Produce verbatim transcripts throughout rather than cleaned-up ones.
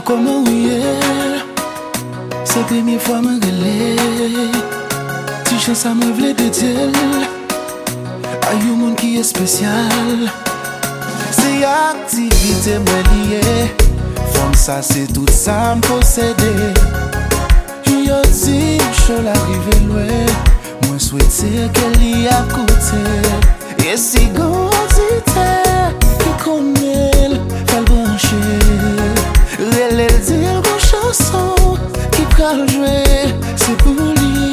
Comment oui, c'est la première fois que je me si chance à me vle de dire à un monde qui est spécial. C'est activité moi liée. Femme ça c'est tout ça me posséder. Yo dit je l'arrive loin. Moi souhaiter qu'elle y a côté. Et si gondité qui connaît fait brancher. Elle elle dit une chanson qui peut jouer c'est pour lui.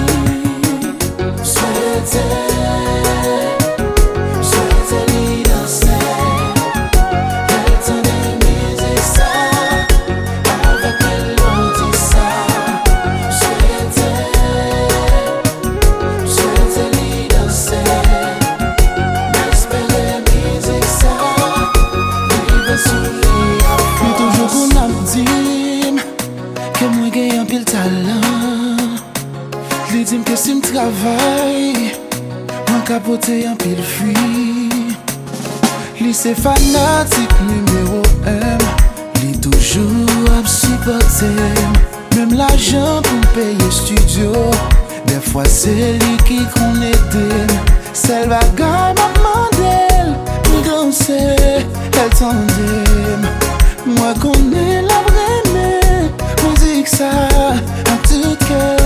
Souhaiter li dim que si m'travaille, m'en capote en pile fui. Li c'est fanatique numéro un, li toujours à supporter. Même l'argent pour payer studio, des fois c'est lui qui connecte. Celle bagaille m'a demandé, nous danser, elle tendait. Moi connais la vraie, on dit que ça a tout cœur.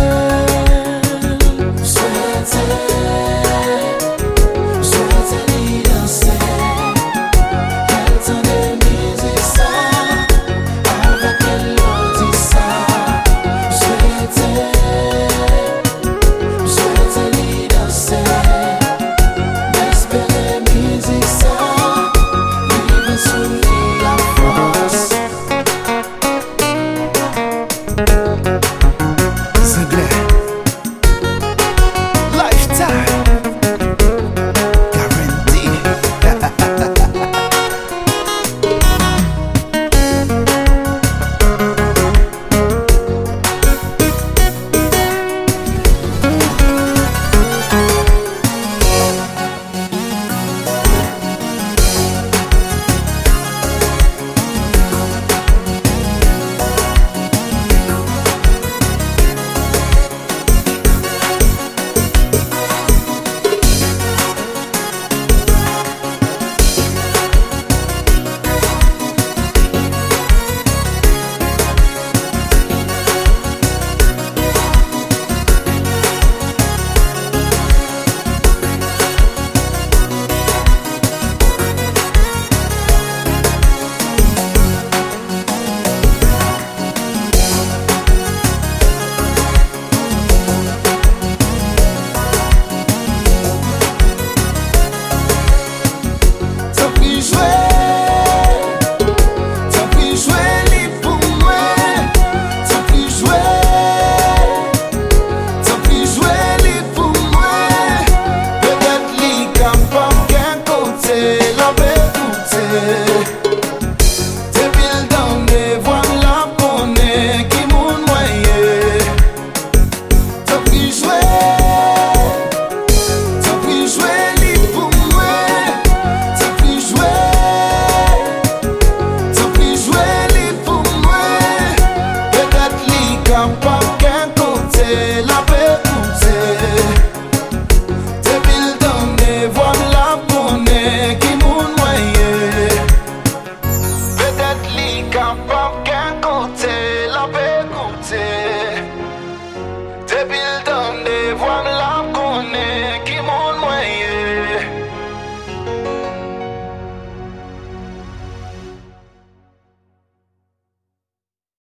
Thank you.